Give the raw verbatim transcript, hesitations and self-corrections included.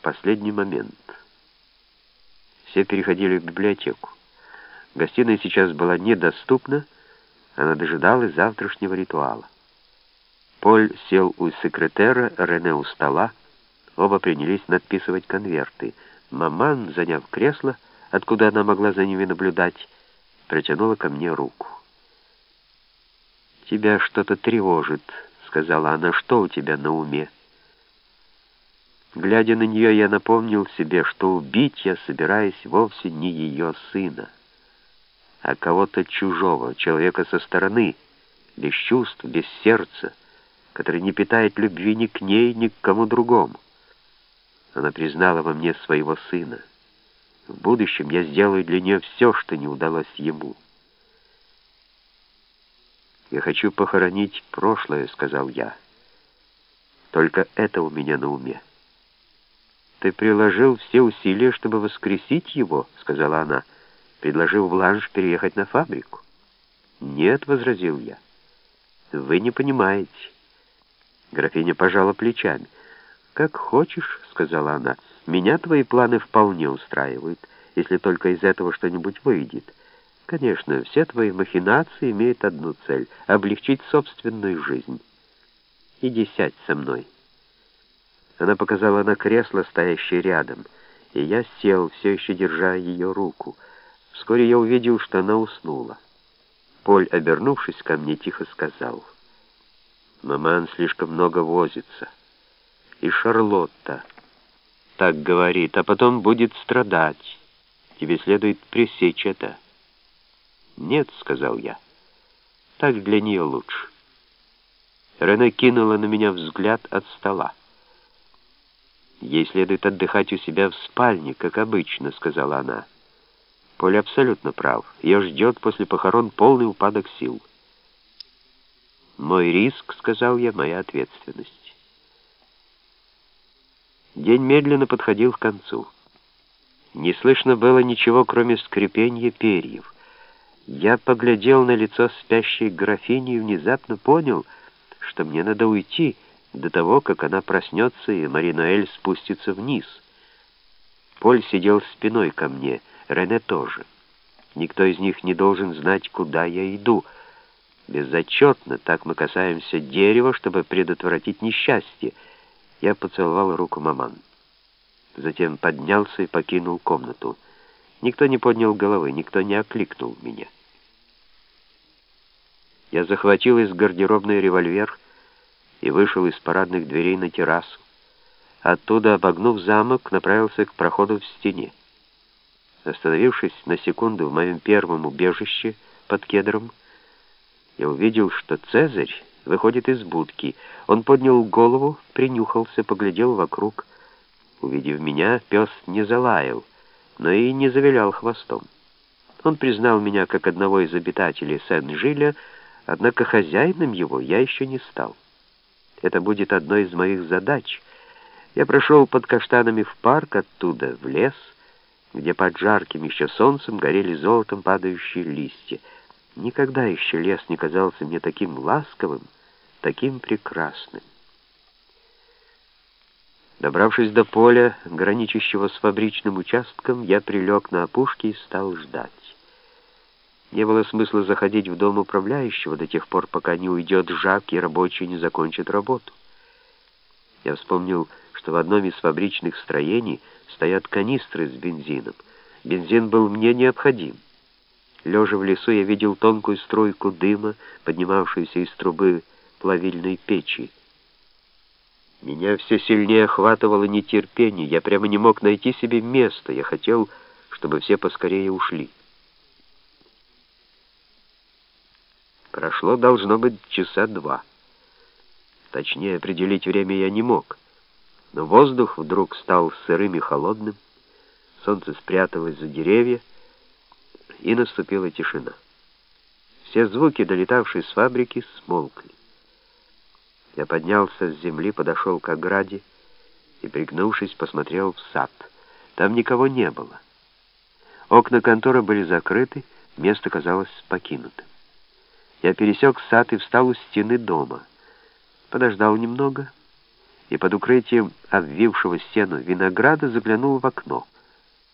последний момент. Все переходили в библиотеку. Гостиная сейчас была недоступна, она дожидалась завтрашнего ритуала. Поль сел у секретера, Рене у стола. Оба принялись надписывать конверты. Маман, заняв кресло, откуда она могла за ними наблюдать, протянула ко мне руку. «Тебя что-то тревожит», — сказала она. «Что у тебя на уме?» Глядя на нее, я напомнил себе, что убить я собираюсь вовсе не ее сына, а кого-то чужого, человека со стороны, без чувств, без сердца, который не питает любви ни к ней, ни к кому другому. Она признала во мне своего сына. В будущем я сделаю для нее все, что не удалось ему. «Я хочу похоронить прошлое», — сказал я. «Только это у меня на уме». «Ты приложил все усилия, чтобы воскресить его», — сказала она, предложив Бланш переехать на фабрику. «Нет», — возразил я, — «вы не понимаете». Графиня пожала плечами. «Как хочешь», — сказала она, — «меня твои планы вполне устраивают, если только из этого что-нибудь выйдет. Конечно, все твои махинации имеют одну цель — облегчить собственную жизнь. Иди сядь со мной». Она показала на кресло, стоящее рядом, и я сел, все еще держа ее руку. Вскоре я увидел, что она уснула. Поль, обернувшись ко мне, тихо сказал: «Маман слишком много возится. И Шарлотта так говорит, а потом будет страдать. Тебе следует пресечь это». «Нет», — сказал я, — «так для нее лучше». Рене кинула на меня взгляд от стола. «Ей следует отдыхать у себя в спальне, как обычно», — сказала она. Поль абсолютно прав. Ее ждет после похорон полный упадок сил. «Мой риск», — сказал я, — «моя ответственность». День медленно подходил к концу. Не слышно было ничего, кроме скрипенья перьев. Я поглядел на лицо спящей графини и внезапно понял, что мне надо уйти до того, как она проснется и Мари-Ноэль спустится вниз. Поль сидел спиной ко мне, Рене тоже. Никто из них не должен знать, куда я иду. Безотчетно, так мы касаемся дерева, чтобы предотвратить несчастье. Я поцеловал руку маман. Затем поднялся и покинул комнату. Никто не поднял головы, никто не окликнул меня. Я захватил из гардеробной револьвер и вышел из парадных дверей на террасу. Оттуда, обогнув замок, направился к проходу в стене. Остановившись на секунду в моем первом убежище под кедром, я увидел, что Цезарь выходит из будки. Он поднял голову, принюхался, поглядел вокруг. Увидев меня, пес не залаял, но и не завилял хвостом. Он признал меня как одного из обитателей Сен-Жиля, однако хозяином его я еще не стал. Это будет одной из моих задач. Я прошел под каштанами в парк, оттуда в лес, где под жарким еще солнцем горели золотом падающие листья. Никогда еще лес не казался мне таким ласковым, таким прекрасным. Добравшись до поля, граничащего с фабричным участком, я прилег на опушке и стал ждать. Не было смысла заходить в дом управляющего до тех пор, пока не уйдет Жак и рабочие не закончат работу. Я вспомнил, что в одном из фабричных строений стоят канистры с бензином. Бензин был мне необходим. Лежа в лесу, я видел тонкую струйку дыма, поднимавшуюся из трубы плавильной печи. Меня все сильнее охватывало нетерпение. Я прямо не мог найти себе места. Я хотел, чтобы все поскорее ушли. Прошло, должно быть, часа два. Точнее определить время я не мог. Но воздух вдруг стал сырым и холодным. Солнце спряталось за деревья, и наступила тишина. Все звуки, долетавшие с фабрики, смолкли. Я поднялся с земли, подошел к ограде и, пригнувшись, посмотрел в сад. Там никого не было. Окна конторы были закрыты, место казалось покинутым. Я пересек сад и встал у стены дома. Подождал немного и под укрытием обвившего стену винограда заглянул в окно.